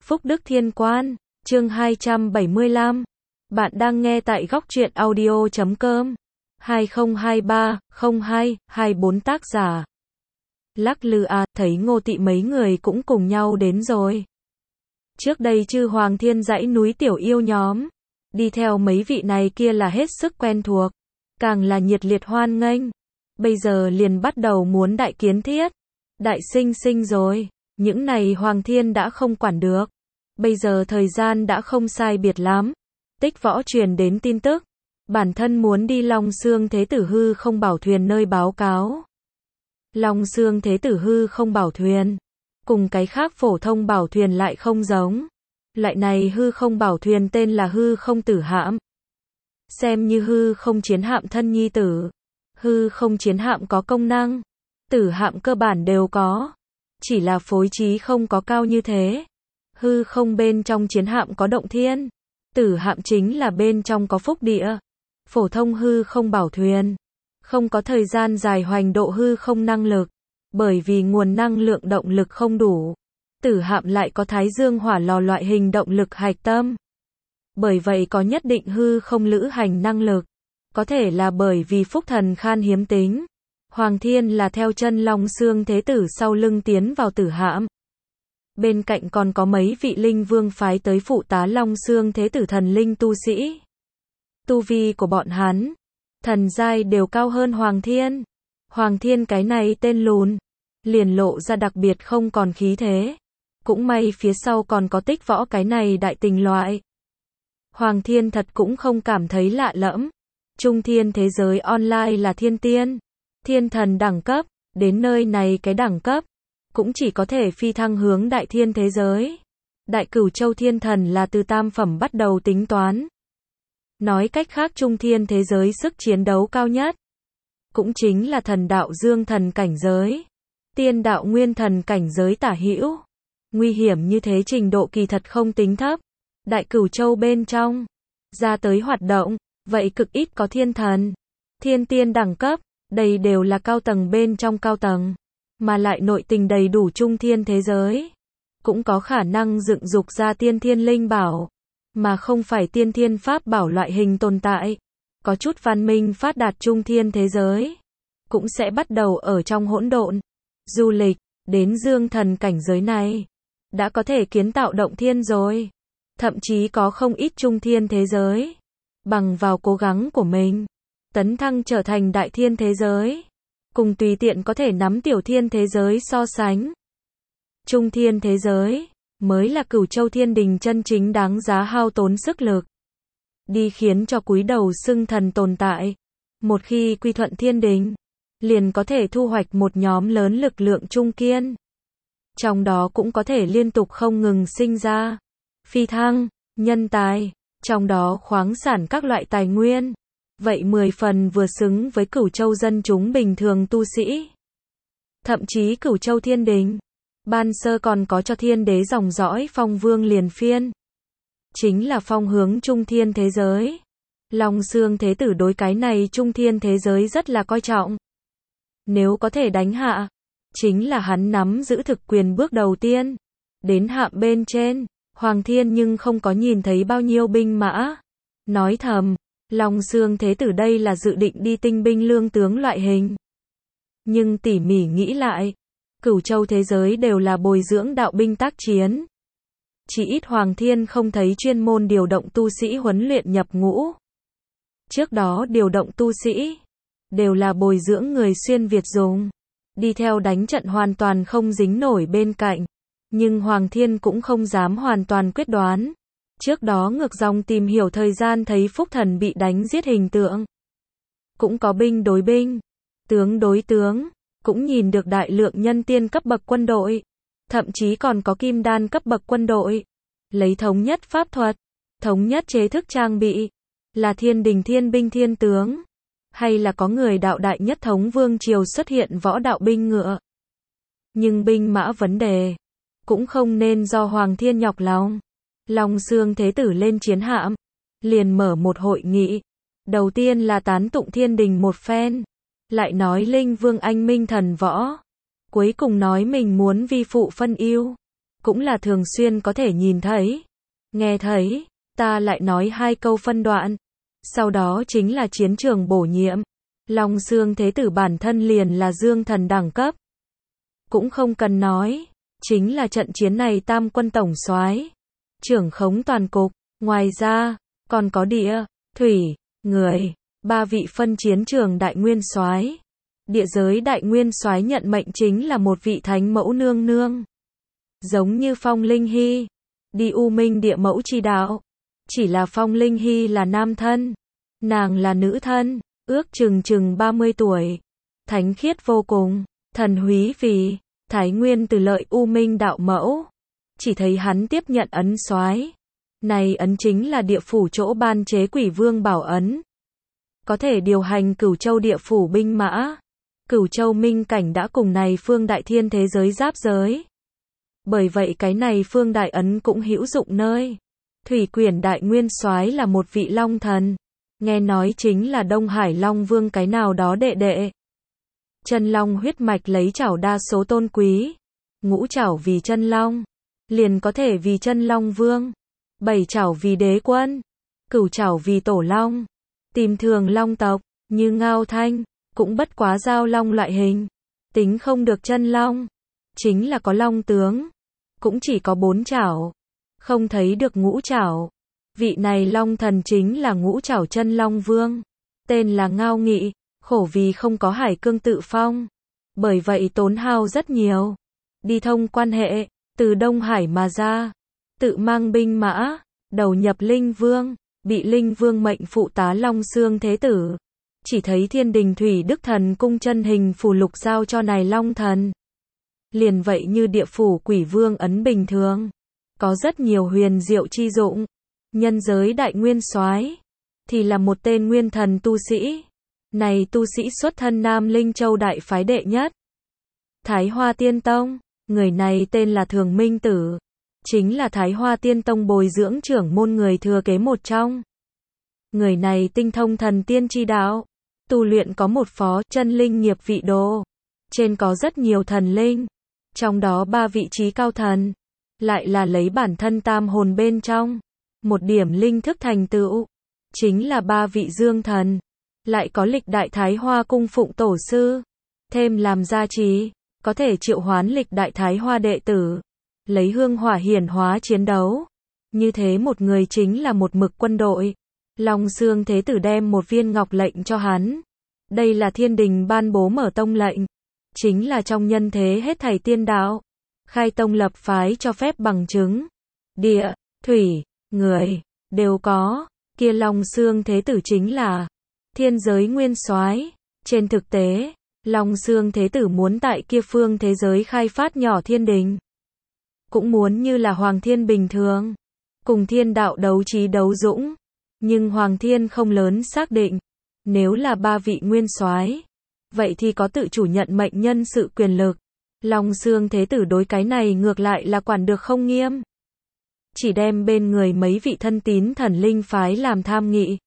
Phúc Đức Thiên Quan, chương 275. Bạn đang nghe tại góc truyện audio.com. 2023-02-24 tác giả. Lắc lư à, thấy Ngô Tị mấy người cũng cùng nhau đến rồi. Trước đây chư Hoàng Thiên dãy núi tiểu yêu nhóm, đi theo mấy vị này kia là hết sức quen thuộc, càng là nhiệt liệt hoan nghênh. Bây giờ liền bắt đầu muốn đại kiến thiết, đại sinh rồi. Những này Hoàng Thiên đã không quản được. Bây giờ thời gian đã không sai biệt lắm. Tích Võ truyền đến tin tức, bản thân muốn đi Long Xương Thế Tử hư không bảo thuyền nơi báo cáo. Long Xương Thế Tử hư không bảo thuyền, cùng cái khác phổ thông bảo thuyền lại không giống. Loại này hư không bảo thuyền tên là hư không tử hạm. Xem như hư không chiến hạm thân nhi tử. Hư không chiến hạm có công năng, tử hạm cơ bản đều có. Chỉ là phối trí không có cao như thế. Hư không bên trong chiến hạm có động thiên, tử hạm chính là bên trong có phúc địa. Phổ thông hư không bảo thuyền, không có thời gian dài hoành độ hư không năng lực, bởi vì nguồn năng lượng động lực không đủ. Tử hạm lại có thái dương hỏa lò loại hình động lực hạch tâm. Bởi vậy có nhất định hư không lữ hành năng lực. Có thể là bởi vì phúc thần khan hiếm tính. Hoàng Thiên là theo chân Long Xương Thế Tử sau lưng tiến vào tử hạm. Bên cạnh còn có mấy vị linh vương phái tới phụ tá Long Xương Thế Tử thần linh tu sĩ. Tu vi của bọn hắn, thần giai đều cao hơn Hoàng Thiên. Hoàng Thiên cái này tên lùn, liền lộ ra đặc biệt không còn khí thế. Cũng may phía sau còn có Tích Võ cái này đại tình loại. Hoàng Thiên thật cũng không cảm thấy lạ lẫm. Trung thiên thế giới online là thiên tiên, thiên thần đẳng cấp, đến nơi này cái đẳng cấp, cũng chỉ có thể phi thăng hướng đại thiên thế giới. Đại Cửu Châu thiên thần là từ tam phẩm bắt đầu tính toán. Nói cách khác trung thiên thế giới sức chiến đấu cao nhất, cũng chính là thần đạo dương thần cảnh giới, tiên đạo nguyên thần cảnh giới tả hữu. Nguy hiểm như thế trình độ kỳ thật không tính thấp. Đại Cửu Châu bên trong, ra tới hoạt động, vậy cực ít có thiên thần, thiên tiên đẳng cấp, đây đều là cao tầng bên trong cao tầng, mà lại nội tình đầy đủ trung thiên thế giới. Cũng có khả năng dựng dục ra tiên thiên linh bảo, mà không phải tiên thiên pháp bảo loại hình tồn tại. Có chút văn minh phát đạt trung thiên thế giới, cũng sẽ bắt đầu ở trong hỗn độn, du lịch, đến dương thần cảnh giới này, đã có thể kiến tạo động thiên rồi. Thậm chí có không ít trung thiên thế giới, bằng vào cố gắng của mình, tấn thăng trở thành đại thiên thế giới, cùng tùy tiện có thể nắm tiểu thiên thế giới so sánh. Trung thiên thế giới, mới là Cửu Châu thiên đình chân chính đáng giá hao tốn sức lực. Đi khiến cho cúi đầu xưng thần tồn tại. Một khi quy thuận thiên đình, liền có thể thu hoạch một nhóm lớn lực lượng trung kiên. Trong đó cũng có thể liên tục không ngừng sinh ra phi thăng, nhân tài, trong đó khoáng sản các loại tài nguyên. Vậy 10 phần vừa xứng với Cửu Châu dân chúng bình thường tu sĩ. Thậm chí Cửu Châu thiên đình, ban sơ còn có cho thiên đế dòng dõi phong vương liền phiên. Chính là phong hướng trung thiên thế giới. Long Xương Thế Tử đối cái này trung thiên thế giới rất là coi trọng. Nếu có thể đánh hạ, chính là hắn nắm giữ thực quyền bước đầu tiên. Đến hạm bên trên, Hoàng Thiên nhưng không có nhìn thấy bao nhiêu binh mã. Nói thầm, Long Xương Thế Tử đây là dự định đi tinh binh lương tướng loại hình. Nhưng tỉ mỉ nghĩ lại, Cửu Châu thế giới đều là bồi dưỡng đạo binh tác chiến. Chỉ ít Hoàng Thiên không thấy chuyên môn điều động tu sĩ huấn luyện nhập ngũ. Trước đó điều động tu sĩ, đều là bồi dưỡng người xuyên Việt dùng. Đi theo đánh trận hoàn toàn không dính nổi bên cạnh. Nhưng Hoàng Thiên cũng không dám hoàn toàn quyết đoán. Trước đó ngược dòng tìm hiểu thời gian thấy phúc thần bị đánh giết hình tượng. Cũng có binh đối binh, tướng đối tướng, cũng nhìn được đại lượng nhân tiên cấp bậc quân đội. Thậm chí còn có kim đan cấp bậc quân đội. Lấy thống nhất pháp thuật, thống nhất chế thức trang bị. Là thiên đình thiên binh thiên tướng. Hay là có người đạo đại nhất thống vương triều xuất hiện võ đạo binh ngựa. Nhưng binh mã vấn đề, cũng không nên do Hoàng Thiên nhọc lòng. Long Xương Thế Tử lên chiến hạm, liền mở một hội nghị. Đầu tiên là tán tụng thiên đình một phen, lại nói linh vương anh minh thần võ. Cuối cùng nói mình muốn vi phụ phân ưu, cũng là thường xuyên có thể nhìn thấy, nghe thấy, ta lại nói 2 câu phân đoạn. Sau đó chính là chiến trường bổ nhiệm. Long Xương Thế Tử bản thân liền là dương thần đẳng cấp. Cũng không cần nói, chính là trận chiến này tam quân tổng soái, trưởng khống toàn cục, ngoài ra, còn có địa, thủy, người, 3 vị phân chiến trường đại nguyên soái. Địa giới đại nguyên soái nhận mệnh chính là một vị thánh mẫu nương nương. Giống như Phong Linh Hy, đi U Minh địa mẫu chi đạo. Chỉ là Phong Linh Hy là nam thân, nàng là nữ thân, ước chừng 30 tuổi. Thánh khiết vô cùng, thần húy vì, Thái Nguyên từ lợi U Minh đạo mẫu. Chỉ thấy hắn tiếp nhận ấn soái. Này ấn chính là địa phủ chỗ ban chế Quỷ Vương bảo ấn. Có thể điều hành Cửu Châu địa phủ binh mã. Cửu Châu minh cảnh đã cùng này phương đại thiên thế giới giáp giới. Bởi vậy cái này phương đại ấn cũng hữu dụng nơi. Thủy Quyển đại nguyên soái là một vị long thần. Nghe nói chính là Đông Hải Long Vương cái nào đó đệ đệ. Chân long huyết mạch lấy chảo đa số tôn quý. Ngũ chảo vì chân long, liền có thể vì chân long vương. 7 chảo vì đế quân, cửu chảo vì tổ long. Tìm thường long tộc, như Ngao Thanh, cũng bất quá giao long loại hình. Tính không được chân long, chính là có long tướng. Cũng chỉ có 4 chảo, không thấy được ngũ chảo. Vị này long thần chính là ngũ chảo chân long vương. Tên là Ngao Nghị, khổ vì không có hải cương tự phong. Bởi vậy tốn hao rất nhiều. Đi thông quan hệ, từ Đông Hải mà ra. Tự mang binh mã, đầu nhập Linh Vương, bị Linh Vương mệnh phụ tá Long Xương Thế Tử. Chỉ thấy Thiên Đình Thủy Đức Thần cung chân hình phù lục giao cho này long thần. Liền vậy như địa phủ Quỷ Vương ấn bình thường. Có rất nhiều huyền diệu chi dụng. Nhân giới đại nguyên soái thì là một tên nguyên thần tu sĩ. Này tu sĩ xuất thân Nam Linh Châu đại phái đệ nhất, Thái Hoa Tiên Tông. Người này tên là Thường Minh Tử, chính là Thái Hoa Tiên Tông bồi dưỡng trưởng môn người thừa kế một trong. Người này tinh thông thần tiên chi đạo, tu luyện có một phó chân linh nghiệp vị đồ. Trên có rất nhiều thần linh, trong đó 3 vị trí cao thần, lại là lấy bản thân tam hồn bên trong một điểm linh thức thành tựu, chính là 3 vị dương thần. Lại có lịch đại Thái Hoa cung phụng tổ sư, thêm làm gia trì, có thể triệu hoán lịch đại Thái Hoa đệ tử, lấy hương hỏa hiển hóa chiến đấu. Như thế một người chính là một mực quân đội. Long Xương Thế Tử đem một viên ngọc lệnh cho hắn. Đây là thiên đình ban bố mở tông lệnh, chính là trong nhân thế hết thảy tiên đạo, khai tông lập phái cho phép bằng chứng. Địa, thủy, người, đều có. Kia Long Xương Thế Tử chính là thiên giới nguyên soái. Trên thực tế, Long Xương Thế Tử muốn tại kia phương thế giới khai phát nhỏ thiên đình. Cũng muốn như là Hoàng Thiên bình thường, cùng thiên đạo đấu trí đấu dũng. Nhưng Hoàng Thiên không lớn xác định, nếu là 3 vị nguyên soái, vậy thì có tự chủ nhận mệnh nhân sự quyền lực. Long Xương Thế Tử đối cái này ngược lại là quản được không nghiêm. Chỉ đem bên người mấy vị thân tín thần linh phái làm tham nghị,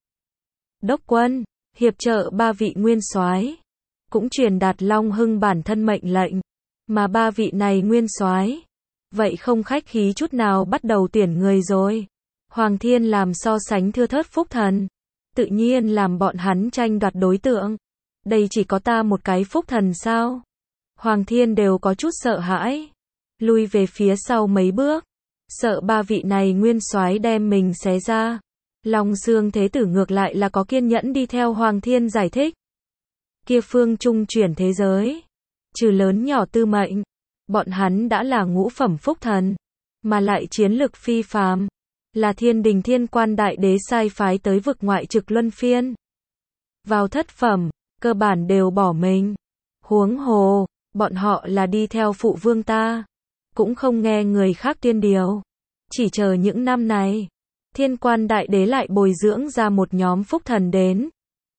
đốc quân, hiệp trợ 3 vị nguyên soái, cũng truyền đạt Long Hưng bản thân mệnh lệnh. Mà 3 vị này nguyên soái, vậy không khách khí chút nào bắt đầu tuyển người rồi. Hoàng Thiên làm so sánh thưa thớt phúc thần, tự nhiên làm bọn hắn tranh đoạt đối tượng. Đây chỉ có ta một cái phúc thần sao? Hoàng Thiên đều có chút sợ hãi, lui về phía sau mấy bước, sợ 3 vị này nguyên soái đem mình xé ra. Long Xương Thế Tử ngược lại là có kiên nhẫn đi theo Hoàng Thiên giải thích. Kia phương trung chuyển thế giới, trừ lớn nhỏ tư mệnh, bọn hắn đã là ngũ phẩm phúc thần, mà lại chiến lực phi phàm, là thiên đình thiên quan đại đế sai phái tới vực ngoại trực luân phiên. Vào thất phẩm, cơ bản đều bỏ mình. Huống hồ, bọn họ là đi theo phụ vương ta, cũng không nghe người khác tiên điều. Chỉ chờ những năm này, thiên quan đại đế lại bồi dưỡng ra một nhóm phúc thần đến.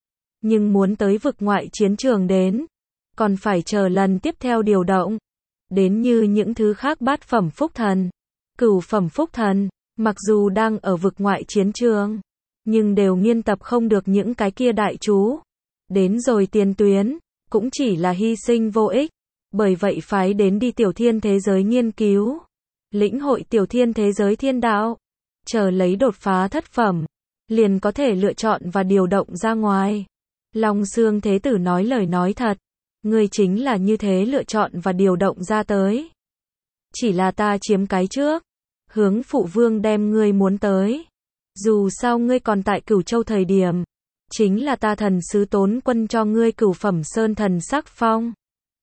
Nhưng muốn tới vực ngoại chiến trường đến, còn phải chờ lần tiếp theo điều động. Đến như những thứ khác bát phẩm phúc thần, cửu phẩm phúc thần, mặc dù đang ở vực ngoại chiến trường, nhưng đều nghiên tập không được những cái kia đại chú. Đến rồi tiền tuyến, cũng chỉ là hy sinh vô ích. Bởi vậy phái đến đi tiểu thiên thế giới nghiên cứu. lĩnh hội tiểu thiên thế giới thiên đạo, chờ lấy đột phá thất phẩm, liền có thể lựa chọn và điều động ra ngoài. Long Xương Thế Tử nói lời nói thật, ngươi chính là như thế lựa chọn và điều động ra tới. Chỉ là ta chiếm cái trước, hướng phụ vương đem ngươi muốn tới. Dù sao ngươi còn tại Cửu Châu thời điểm, chính là ta thần sứ tốn quân cho ngươi cửu phẩm sơn thần sắc phong.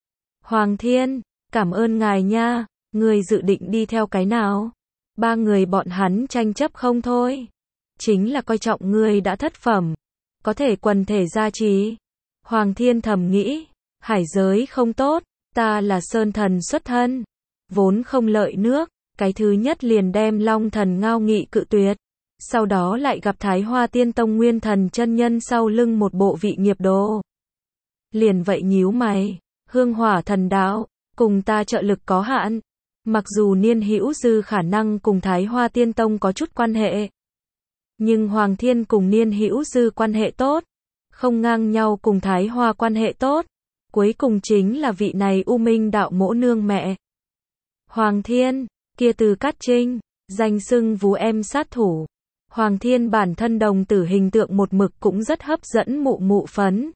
Hoàng Thiên, cảm ơn ngài nha, ngươi dự định đi theo cái nào? Ba người bọn hắn tranh chấp không thôi. Chính là coi trọng ngươi đã thất phẩm, có thể quần thể gia trì. Hoàng Thiên thầm nghĩ, hải giới không tốt, ta là sơn thần xuất thân, vốn không lợi nước, cái thứ nhất liền đem Long Thần Ngao Nghị cự tuyệt. Sau đó lại gặp Thái Hoa Tiên Tông Nguyên Thần chân nhân sau lưng một bộ vị nghiệp đồ. Liền vậy nhíu mày, hương hỏa thần đạo, cùng ta trợ lực có hạn. Mặc dù Niên Hữu Dư khả năng cùng Thái Hoa Tiên Tông có chút quan hệ, nhưng Hoàng Thiên cùng Niên Hữu Dư quan hệ tốt, không ngang nhau cùng Thái Hoa quan hệ tốt. Cuối cùng chính là vị này U Minh đạo mẫu nương mẹ. Hoàng Thiên, kia Từ Cát Trinh, danh xưng vú em sát thủ. Hoàng Thiên bản thân đồng tử hình tượng một mực cũng rất hấp dẫn mụ mụ phấn.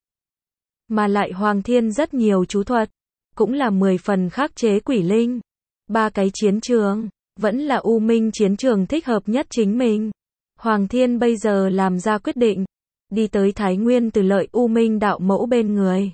Mà lại Hoàng Thiên rất nhiều chú thuật, cũng là 10 phần khắc chế quỷ linh. Ba cái chiến trường, vẫn là U Minh chiến trường thích hợp nhất chính mình. Hoàng Thiên bây giờ làm ra quyết định, đi tới Thái Nguyên Từ Lợi U Minh đạo mẫu bên người.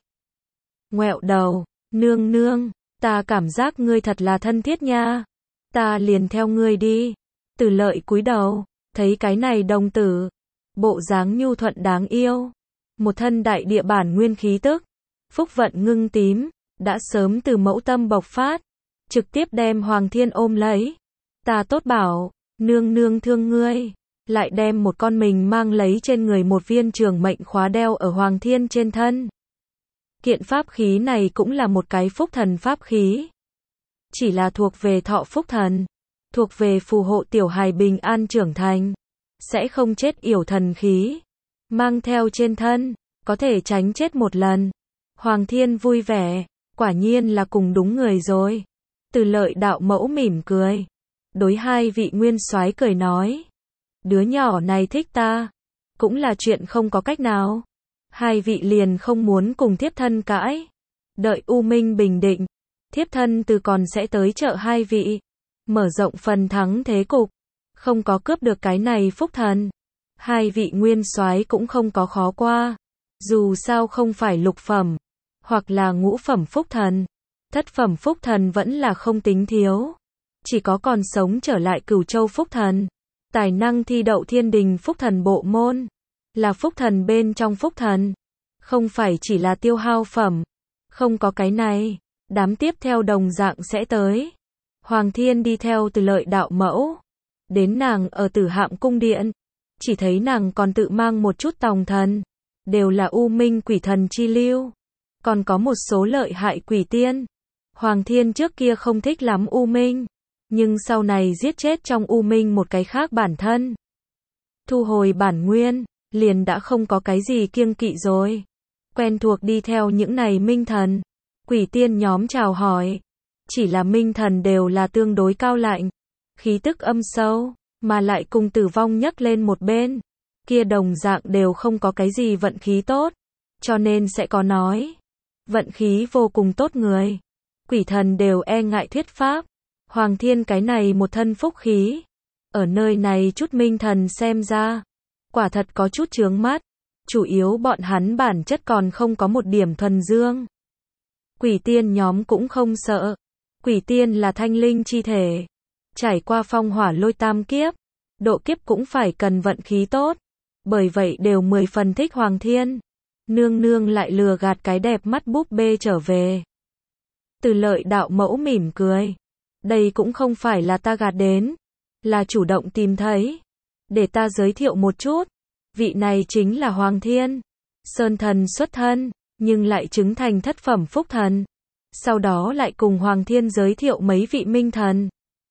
Ngoẹo đầu, nương nương, ta cảm giác ngươi thật là thân thiết nha. Ta liền theo ngươi đi. Từ Lợi cúi đầu, thấy cái này đồng tử, bộ dáng nhu thuận đáng yêu, một thân đại địa bản nguyên khí tức, phúc vận ngưng tím, đã sớm từ mẫu tâm bộc phát, trực tiếp đem Hoàng Thiên ôm lấy. Ta tốt bảo, nương nương thương ngươi, lại đem một con mình mang lấy trên người một viên trường mệnh khóa đeo ở Hoàng Thiên trên thân. Kiện pháp khí này cũng là một cái phúc thần pháp khí, chỉ là thuộc về thọ phúc thần, thuộc về phù hộ tiểu hài bình an trưởng thành, sẽ không chết yểu thần khí, mang theo trên thân, có thể tránh chết một lần. Hoàng Thiên vui vẻ, quả nhiên là cùng đúng người rồi. Từ Lợi đạo mẫu mỉm cười, đối hai vị nguyên soái cười nói, đứa nhỏ này thích ta, cũng là chuyện không có cách nào. Hai vị liền không muốn cùng thiếp thân cãi, đợi U Minh bình định, thiếp thân từ còn sẽ tới trợ hai vị, mở rộng phần thắng thế cục, không có cướp được cái này phúc thần. Hai vị nguyên soái cũng không có khó qua, dù sao không phải lục phẩm, hoặc là ngũ phẩm phúc thần, thất phẩm phúc thần vẫn là không tính thiếu, chỉ có còn sống trở lại Cửu Châu phúc thần, tài năng thi đậu Thiên Đình phúc thần bộ môn, là phúc thần bên trong phúc thần, không phải chỉ là tiêu hao phẩm. Không có cái này, đám tiếp theo đồng dạng sẽ tới. Hoàng Thiên đi theo Từ Lợi đạo mẫu, đến nàng ở Tử Hạm cung điện, chỉ thấy nàng còn tự mang một chút tòng thần, đều là U Minh quỷ thần chi lưu, còn có một số lợi hại quỷ tiên. Hoàng Thiên trước kia không thích lắm U Minh, nhưng sau này giết chết trong U Minh một cái khác bản thân, thu hồi bản nguyên, liền đã không có cái gì kiêng kỵ rồi. Quen thuộc đi theo những này minh thần, quỷ tiên nhóm chào hỏi, chỉ là minh thần đều là tương đối cao lạnh, khí tức âm sâu, mà lại cùng tử vong nhấc lên một bên, kia đồng dạng đều không có cái gì vận khí tốt, cho nên sẽ có nói, vận khí vô cùng tốt người. Quỷ thần đều e ngại thuyết pháp, Hoàng Thiên cái này một thân phúc khí, ở nơi này chút minh thần xem ra, quả thật có chút chướng mắt, chủ yếu bọn hắn bản chất còn không có một điểm thuần dương. Quỷ tiên nhóm cũng không sợ, quỷ tiên là thanh linh chi thể, trải qua phong hỏa lôi tam kiếp, độ kiếp cũng phải cần vận khí tốt, bởi vậy đều 10 phần thích Hoàng Thiên. Nương nương lại lừa gạt cái đẹp mắt búp bê trở về. Từ Lợi đạo mẫu mỉm cười, đây cũng không phải là ta gạt đến, là chủ động tìm thấy. Để ta giới thiệu một chút, vị này chính là Hoàng Thiên, sơn thần xuất thân, nhưng lại chứng thành thất phẩm phúc thần. Sau đó lại cùng Hoàng Thiên giới thiệu mấy vị minh thần.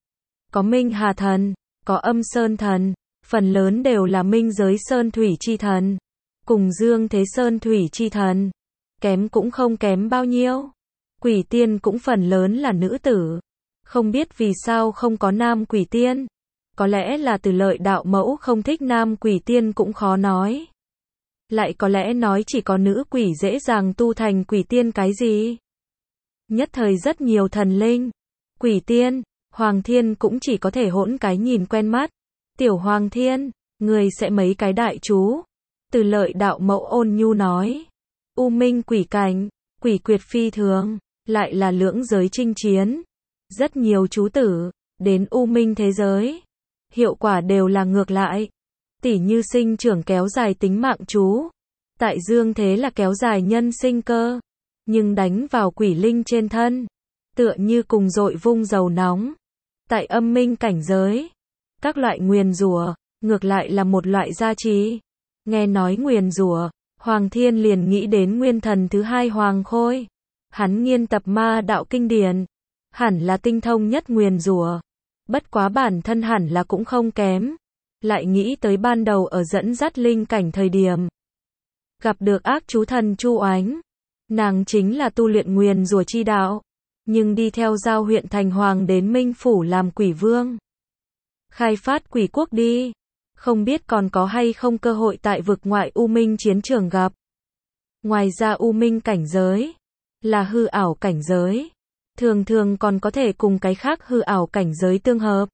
Có Minh Hà thần, có Âm Sơn thần, phần lớn đều là minh giới sơn thủy chi thần, cùng Dương Thế Sơn thủy chi thần, kém cũng không kém bao nhiêu. Quỷ tiên cũng phần lớn là nữ tử, Không biết vì sao không có nam quỷ tiên. Có lẽ là Từ Lợi đạo mẫu không thích nam quỷ tiên cũng khó nói. Lại có lẽ nói chỉ có nữ quỷ dễ dàng tu thành quỷ tiên cái gì. Nhất thời rất nhiều thần linh, quỷ tiên, Hoàng Thiên cũng chỉ có thể hỗn cái nhìn quen mắt. Tiểu Hoàng Thiên, người sẽ mấy cái đại chú. Từ Lợi đạo mẫu ôn nhu nói. U minh quỷ cảnh, quỷ quyệt phi thường, lại là lưỡng giới chinh chiến. Rất nhiều chú tử, đến u minh thế giới. Hiệu quả đều là ngược lại. Tỉ như sinh trưởng kéo dài tính mạng chú. Tại dương thế là kéo dài nhân sinh cơ. Nhưng đánh vào quỷ linh trên thân. Tựa như cùng dội vung dầu nóng. Tại âm minh cảnh giới. Các loại nguyền rủa, ngược lại là một loại gia trì. Nghe nói nguyền rủa, Hoàng Thiên liền nghĩ đến nguyên thần thứ hai Hoàng Khôi. Hắn nghiên tập ma đạo kinh điển. Hẳn là tinh thông nhất nguyền rủa. Bất quá bản thân hẳn là cũng không kém. Lại nghĩ tới ban đầu ở dẫn dắt linh cảnh thời điểm. Gặp được ác chú thần Chu Oánh. Nàng chính là tu luyện nguyền rủa chi đạo. Nhưng đi theo giao huyện thành hoàng đến Minh Phủ làm quỷ vương. Khai phát quỷ quốc đi. Không biết còn có hay không cơ hội tại vực ngoại U Minh chiến trường gặp. Ngoài ra U Minh cảnh giới. Là hư ảo cảnh giới. Thường thường còn có thể cùng cái khác hư ảo cảnh giới tương hợp.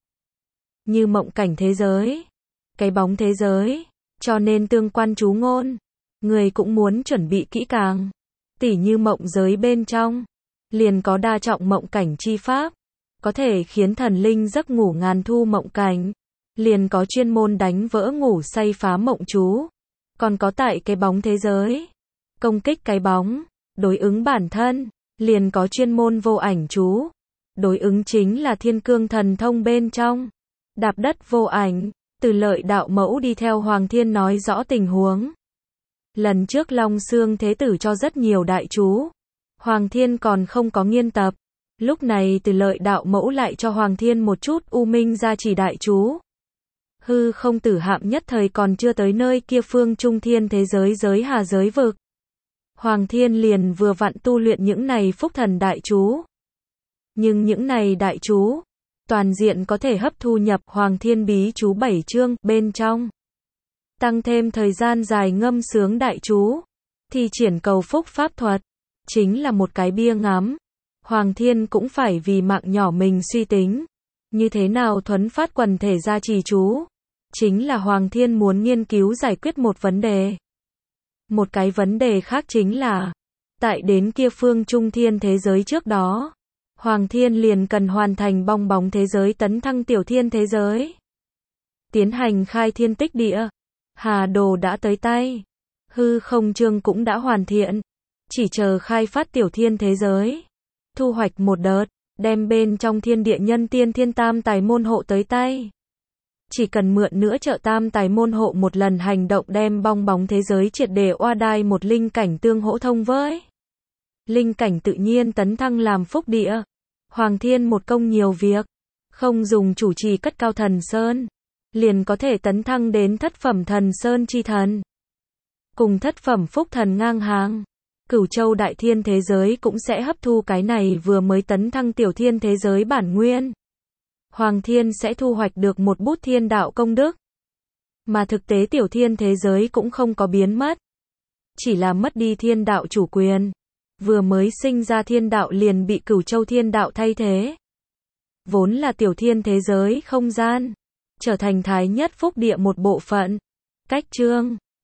Như mộng cảnh thế giới. Cái bóng thế giới. Cho nên tương quan chú ngôn. Người cũng muốn chuẩn bị kỹ càng. Tỉ như mộng giới bên trong. Liền có đa trọng mộng cảnh chi pháp. Có thể khiến thần linh giấc ngủ ngàn thu mộng cảnh. Liền có chuyên môn đánh vỡ ngủ say phá mộng chú. Còn có tại cái bóng thế giới. Công kích cái bóng. Đối ứng bản thân. Liền có chuyên môn vô ảnh chú. Đối ứng chính là thiên cương thần thông bên trong. Đạp đất vô ảnh. Từ Lợi đạo mẫu đi theo Hoàng Thiên nói rõ tình huống. Lần trước Long Xương Thế Tử cho rất nhiều đại chú. Hoàng Thiên còn không có nghiên tập. Lúc này Từ Lợi đạo mẫu lại cho Hoàng Thiên một chút u minh gia trì đại chú. Hư không tử hạm nhất thời còn chưa tới nơi kia phương trung thiên thế giới giới hà giới vực. Hoàng Thiên liền vừa vặn tu luyện những này phúc thần đại chú. Nhưng những này đại chú, toàn diện có thể hấp thu nhập Hoàng Thiên bí chú 7 chương bên trong. Tăng thêm thời gian dài ngâm sướng đại chú. Thì triển cầu phúc pháp thuật. Chính là một cái bia ngắm. Hoàng Thiên cũng phải vì mạng nhỏ mình suy tính. Như thế nào thuấn phát quần thể gia trì chú. Chính là Hoàng Thiên muốn nghiên cứu giải quyết một vấn đề. Một cái vấn đề khác chính là. Tại đến kia phương trung thiên thế giới trước đó. Hoàng Thiên liền cần hoàn thành bong bóng thế giới tấn thăng tiểu thiên thế giới. Tiến hành khai thiên tích địa. Hà đồ đã tới tay. Hư không chương cũng đã hoàn thiện. Chỉ chờ khai phát tiểu thiên thế giới. Thu hoạch một đợt. Đem bên trong thiên địa nhân tiên thiên tam tài môn hộ tới tay. Chỉ cần mượn nữa trợ tam tài môn hộ một lần hành động đem bong bóng thế giới triệt để oa đai một linh cảnh tương hỗ thông với. Linh cảnh tự nhiên tấn thăng làm phúc địa. Hoàng Thiên một công nhiều việc. Không dùng chủ trì cất cao thần sơn. Liền có thể tấn thăng đến thất phẩm thần sơn chi thần. Cùng thất phẩm phúc thần ngang hàng. Cửu châu đại thiên thế giới cũng sẽ hấp thu cái này vừa mới tấn thăng tiểu thiên thế giới bản nguyên. Hoàng Thiên sẽ thu hoạch được một bút thiên đạo công đức. Mà thực tế tiểu thiên thế giới cũng không có biến mất. Chỉ là mất đi thiên đạo chủ quyền. Vừa mới sinh ra thiên đạo liền bị cửu châu thiên đạo thay thế. Vốn là tiểu thiên thế giới không gian. Trở thành thái nhất phúc địa một bộ phận. Cách chương